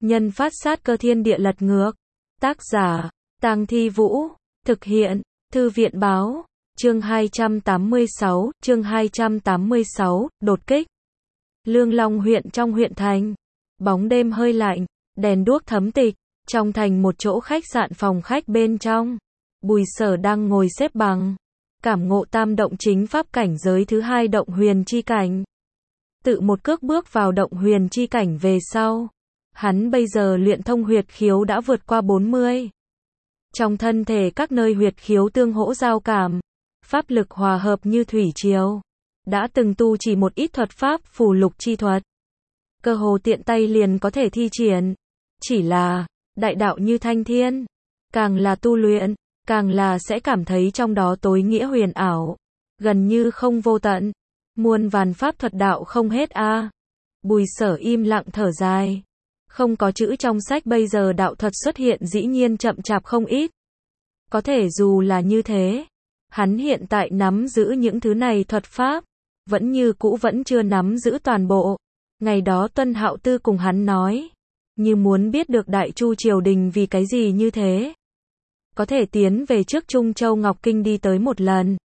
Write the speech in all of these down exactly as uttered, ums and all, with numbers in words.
Nhân phát sát cơ thiên địa lật ngược. Tác giả, Tang Thi Vũ. Thực hiện, Thư viện báo. Chương hai trăm tám mươi sáu, chương hai trăm tám mươi sáu, đột kích. Lương Long huyện trong huyện thành. Bóng đêm hơi lạnh, đèn đuốc thấm tịch. Trong thành một chỗ khách sạn phòng khách bên trong. Bùi Sở đang ngồi xếp bằng. Cảm ngộ tam động chính pháp cảnh giới thứ hai động huyền chi cảnh. Tự một cước bước vào động huyền chi cảnh về sau. Hắn bây giờ luyện thông huyệt khiếu đã vượt qua bốn mươi. Trong thân thể các nơi huyệt khiếu tương hỗ giao cảm. Pháp lực hòa hợp như thủy triều. Đã từng tu chỉ một ít thuật pháp phù lục chi thuật. Cơ hồ tiện tay liền có thể thi triển. Chỉ là, đại đạo như thanh thiên. Càng là tu luyện, càng là sẽ cảm thấy trong đó tối nghĩa huyền ảo. Gần như không vô tận. Muôn vàn pháp thuật đạo không hết a. À. Bùi Sở im lặng thở dài. Không có chữ trong sách bây giờ đạo thuật xuất hiện dĩ nhiên chậm chạp không ít. Có thể dù là như thế. Hắn hiện tại nắm giữ những thứ này thuật pháp. Vẫn như cũ vẫn chưa nắm giữ toàn bộ. Ngày đó Tuân Hạo Tư cùng hắn nói. Như muốn biết được Đại Chu triều đình vì cái gì như thế. Có thể tiến về trước Trung Châu Ngọc Kinh đi tới một lần.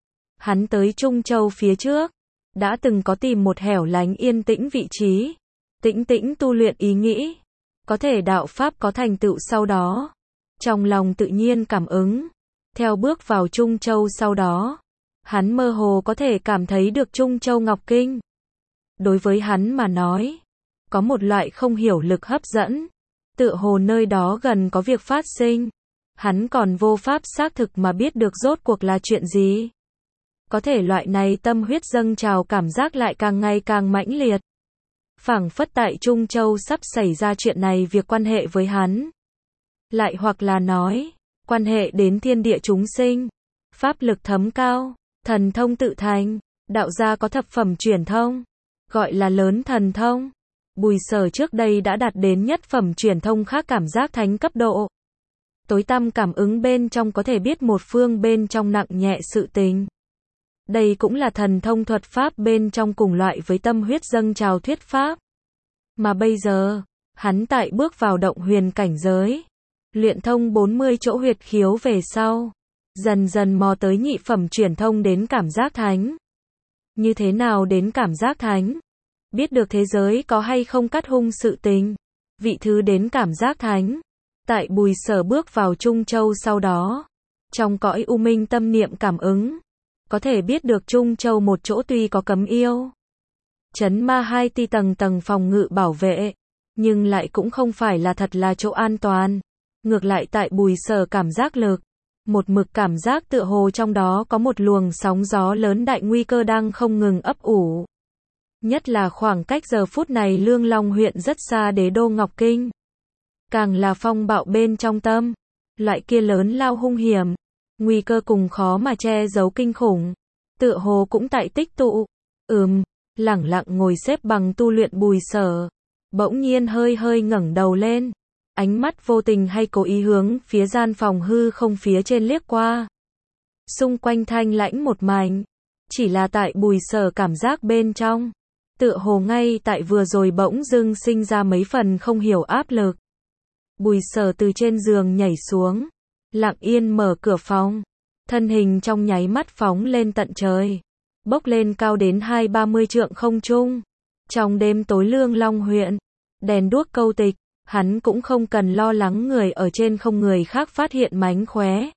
Hắn tới Trung Châu phía trước. Đã từng có tìm một hẻo lánh yên tĩnh vị trí. Tĩnh tĩnh tu luyện ý nghĩ. Có thể đạo pháp có thành tựu sau đó. Trong lòng tự nhiên cảm ứng. Theo bước vào Trung Châu sau đó. Hắn mơ hồ có thể cảm thấy được Trung Châu Ngọc Kinh. Đối với hắn mà nói. Có một loại không hiểu lực hấp dẫn. Tựa hồ nơi đó gần có việc phát sinh. Hắn còn vô pháp xác thực mà biết được rốt cuộc là chuyện gì. Có thể loại này tâm huyết dâng trào cảm giác lại càng ngày càng mãnh liệt. Phảng phất tại Trung Châu sắp xảy ra chuyện này việc quan hệ với hắn. Lại hoặc là nói, quan hệ đến thiên địa chúng sinh. Pháp lực thấm cao, thần thông tự thành, đạo gia có thập phẩm truyền thông. Gọi là lớn thần thông. Bùi Sở trước đây đã đạt đến nhất phẩm truyền thông khác cảm giác thánh cấp độ. Tối tăm cảm ứng bên trong có thể biết một phương bên trong nặng nhẹ sự tình. Đây cũng là thần thông thuật pháp bên trong cùng loại với tâm huyết dâng trào thuyết pháp. Mà bây giờ, hắn tại bước vào động huyền cảnh giới. Luyện thông bốn mươi chỗ huyệt khiếu về sau. Dần dần mò tới nhị phẩm truyền thông đến cảm giác thánh. Như thế nào đến cảm giác thánh? Biết được thế giới có hay không cắt hung sự tình. Vị thứ đến cảm giác thánh. Tại Bùi Sở bước vào Trung Châu sau đó. Trong cõi u minh tâm niệm cảm ứng. Có thể biết được Trung Châu một chỗ tuy có cấm yêu. Chấn ma hai ti tầng tầng phòng ngự bảo vệ. Nhưng lại cũng không phải là thật là chỗ an toàn. Ngược lại tại Bùi Sở cảm giác lực. Một mực cảm giác tựa hồ trong đó có một luồng sóng gió lớn đại nguy cơ đang không ngừng ấp ủ. Nhất là khoảng cách giờ phút này Lương Long huyện rất xa đế đô Ngọc Kinh. Càng là phong bạo bên trong tâm. Loại kia lớn lao hung hiểm. Nguy cơ cùng khó mà che giấu kinh khủng. Tựa hồ cũng tại tích tụ. Ừm, lẳng lặng ngồi xếp bằng tu luyện Bùi Sở. Bỗng nhiên hơi hơi ngẩng đầu lên. Ánh mắt vô tình hay cố ý hướng phía gian phòng hư không phía trên liếc qua. Xung quanh thanh lãnh một mảnh. Chỉ là tại Bùi Sở cảm giác bên trong. Tựa hồ ngay tại vừa rồi bỗng dưng sinh ra mấy phần không hiểu áp lực. Bùi Sở từ trên giường nhảy xuống. Lặng yên mở cửa phòng. Thân hình trong nháy mắt phóng lên tận trời. Bốc lên cao đến hai ba mươi trượng không trung. Trong đêm tối Lương Long huyện. Đèn đuốc câu tịch. Hắn cũng không cần lo lắng người ở trên không người khác phát hiện mánh khóe.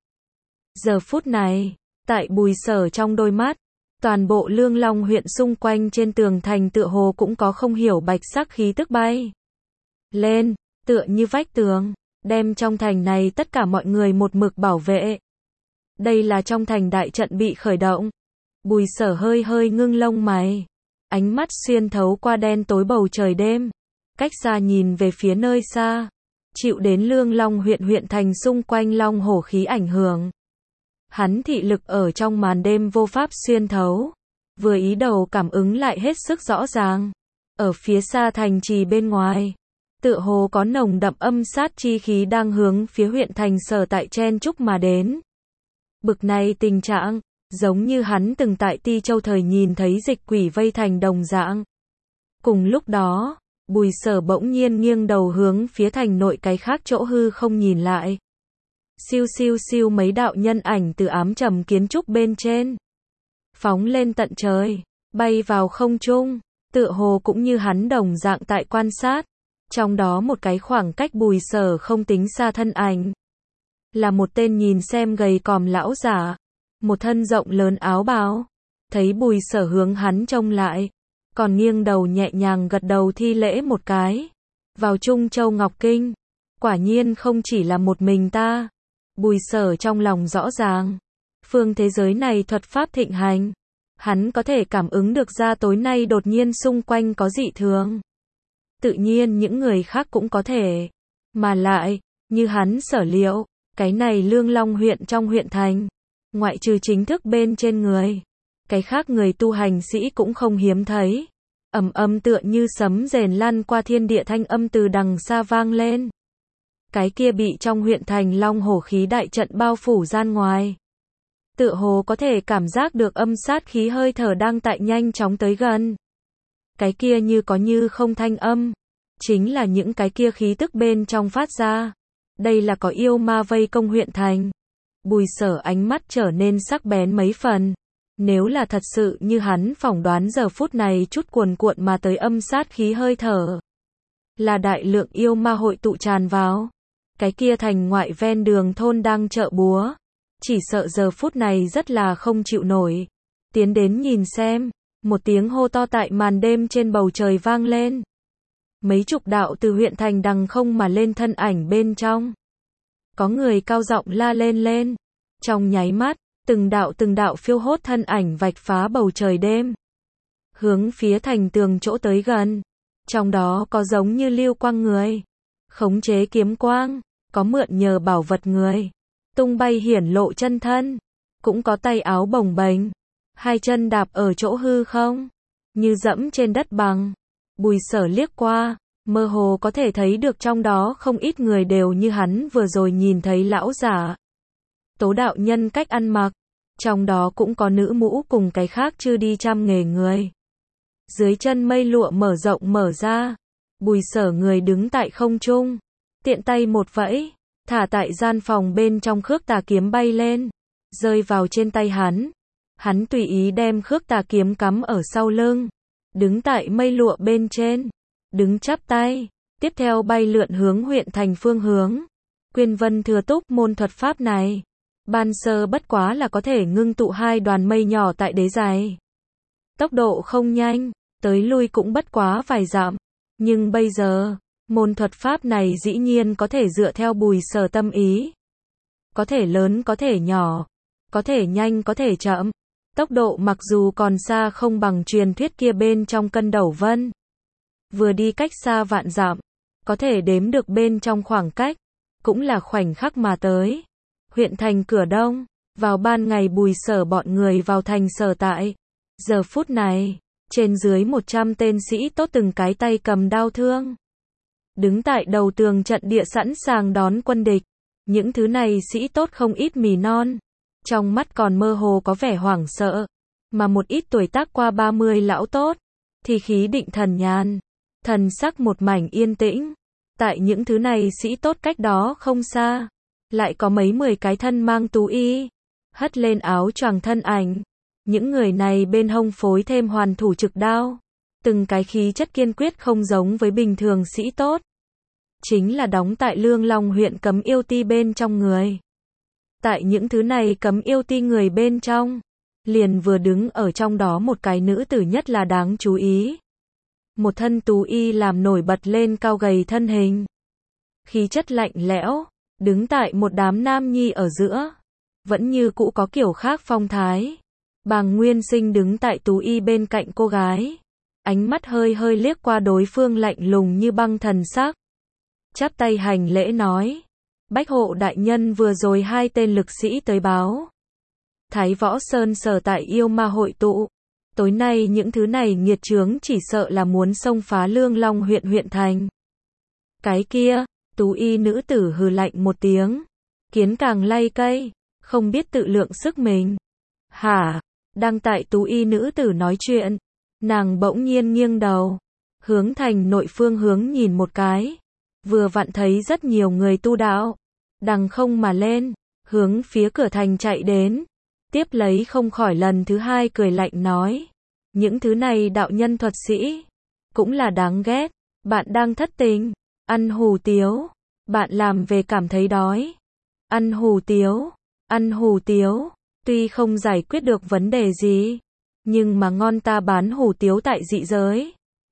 Giờ phút này. Tại Bùi Sở trong đôi mắt. Toàn bộ Lương Long huyện xung quanh trên tường thành tựa hồ cũng có không hiểu bạch sắc khí tức bay. Lên. Tựa như vách tường. Đem trong thành này tất cả mọi người một mực bảo vệ. Đây là trong thành đại trận bị khởi động. Bùi Sở hơi hơi ngưng lông mày. Ánh mắt xuyên thấu qua đen tối bầu trời đêm. Cách xa nhìn về phía nơi xa. Chịu đến Lương Long huyện huyện thành xung quanh long hổ khí ảnh hưởng. Hắn thị lực ở trong màn đêm vô pháp xuyên thấu. Vừa ý đầu cảm ứng lại hết sức rõ ràng. Ở phía xa thành trì bên ngoài. Tựa hồ có nồng đậm âm sát chi khí đang hướng phía huyện thành sở tại chen chúc mà đến. Bực này tình trạng, giống như hắn từng tại Ti Châu thời nhìn thấy dịch quỷ vây thành đồng dạng. Cùng lúc đó, Bùi Sở bỗng nhiên nghiêng đầu hướng phía thành nội cái khác chỗ hư không nhìn lại. Siêu siêu siêu mấy đạo nhân ảnh từ ám trầm kiến trúc bên trên phóng lên tận trời, bay vào không trung, tựa hồ cũng như hắn đồng dạng tại quan sát. Trong đó một cái khoảng cách Bùi Sở không tính xa thân ảnh, là một tên nhìn xem gầy còm lão giả, một thân rộng lớn áo bào. Thấy Bùi Sở hướng hắn trông lại, còn nghiêng đầu nhẹ nhàng gật đầu thi lễ một cái. Vào Trung Châu Ngọc Kinh, quả nhiên không chỉ là một mình ta. Bùi Sở trong lòng rõ ràng, phương thế giới này thuật pháp thịnh hành, hắn có thể cảm ứng được ra tối nay đột nhiên xung quanh có dị thường. Tự nhiên những người khác cũng có thể, mà lại, như hắn sở liệu, cái này Lương Long huyện trong huyện thành, ngoại trừ chính thức bên trên người, cái khác người tu hành sĩ cũng không hiếm thấy. Ầm ầm tựa như sấm rền lăn qua thiên địa thanh âm từ đằng xa vang lên. Cái kia bị trong huyện thành long hổ khí đại trận bao phủ gian ngoài, tựa hồ có thể cảm giác được âm sát khí hơi thở đang tại nhanh chóng tới gần. Cái kia như có như không thanh âm, chính là những cái kia khí tức bên trong phát ra. Đây là có yêu ma vây công huyện thành. Bùi Sở ánh mắt trở nên sắc bén mấy phần. Nếu là thật sự như hắn phỏng đoán giờ phút này chút cuồn cuộn mà tới âm sát khí hơi thở, là đại lượng yêu ma hội tụ tràn vào. Cái kia thành ngoại ven đường thôn đang chợ búa, chỉ sợ giờ phút này rất là không chịu nổi. Tiến đến nhìn xem, một tiếng hô to tại màn đêm trên bầu trời vang lên. Mấy chục đạo từ huyện thành đằng không mà lên thân ảnh bên trong. Có người cao giọng la lên lên. Trong nháy mắt, từng đạo từng đạo phiêu hốt thân ảnh vạch phá bầu trời đêm, hướng phía thành tường chỗ tới gần. Trong đó có giống như lưu quang người, khống chế kiếm quang, có mượn nhờ bảo vật người, tung bay hiển lộ chân thân, cũng có tay áo bồng bềnh, hai chân đạp ở chỗ hư không, như dẫm trên đất bằng. Bùi Sở liếc qua, mơ hồ có thể thấy được trong đó không ít người đều như hắn vừa rồi nhìn thấy lão giả. Tố đạo nhân cách ăn mặc, trong đó cũng có nữ mũ cùng cái khác chưa đi trăm nghề người. Dưới chân mây lụa mở rộng mở ra, Bùi Sở người đứng tại không trung, tiện tay một vẫy, thả tại gian phòng bên trong khước tà kiếm bay lên, rơi vào trên tay hắn. Hắn tùy ý đem khước tà kiếm cắm ở sau lưng, đứng tại mây lụa bên trên, đứng chắp tay, tiếp theo bay lượn hướng huyện thành phương hướng. Quyên Vân Thừa Túc môn thuật pháp này, ban sơ bất quá là có thể ngưng tụ hai đoàn mây nhỏ tại đế giày. Tốc độ không nhanh, tới lui cũng bất quá vài dặm, nhưng bây giờ, môn thuật pháp này dĩ nhiên có thể dựa theo Bùi Sở tâm ý. Có thể lớn có thể nhỏ, có thể nhanh có thể chậm. Tốc độ mặc dù còn xa không bằng truyền thuyết kia bên trong cân đẩu vân. Vừa đi cách xa vạn dặm, có thể đếm được bên trong khoảng cách, cũng là khoảnh khắc mà tới. Huyện thành cửa đông, vào ban ngày Bùi Sở bọn người vào thành sở tại. Giờ phút này, trên dưới một trăm tên sĩ tốt từng cái tay cầm đao thương, đứng tại đầu tường trận địa sẵn sàng đón quân địch. Những thứ này sĩ tốt không ít mì non, trong mắt còn mơ hồ có vẻ hoảng sợ, mà một ít tuổi tác qua ba mươi lão tốt, thì khí định thần nhàn, thần sắc một mảnh yên tĩnh. Tại những thứ này sĩ tốt cách đó không xa, lại có mấy mười cái thân mang tú y, hất lên áo choàng thân ảnh. Những người này bên hông phối thêm hoàn thủ trực đao, từng cái khí chất kiên quyết không giống với bình thường sĩ tốt. Chính là đóng tại Lương Long huyện cấm yêu ti bên trong người. Tại những thứ này cấm yêu ti người bên trong, liền vừa đứng ở trong đó một cái nữ tử nhất là đáng chú ý. Một thân tú y làm nổi bật lên cao gầy thân hình, khí chất lạnh lẽo, đứng tại một đám nam nhi ở giữa, vẫn như cũ có kiểu khác phong thái. Bàng Nguyên Sinh đứng tại tú y bên cạnh cô gái, ánh mắt hơi hơi liếc qua đối phương lạnh lùng như băng thần sắc, chắp tay hành lễ nói: Bách hộ đại nhân, vừa rồi hai tên lực sĩ tới báo, Thái Võ Sơn sở tại yêu ma hội tụ, tối nay những thứ này nghiệt chướng chỉ sợ là muốn xông phá Lương Long huyện huyện thành. Cái kia, tú y nữ tử hừ lạnh một tiếng, kiến càng lay cây, không biết tự lượng sức mình. Hả? Đang tại tú y nữ tử nói chuyện, nàng bỗng nhiên nghiêng đầu, hướng thành nội phương hướng nhìn một cái. Vừa vặn thấy rất nhiều người tu đạo. Đằng không mà lên, hướng phía cửa thành chạy đến. Tiếp lấy không khỏi lần thứ hai cười lạnh nói. Những thứ này đạo nhân thuật sĩ. Cũng là đáng ghét. Bạn đang thất tình. Ăn hủ tiếu. Bạn làm về cảm thấy đói. Ăn hủ tiếu. Ăn hủ tiếu. Tuy không giải quyết được vấn đề gì. Nhưng mà ngon ta bán hủ tiếu tại dị giới.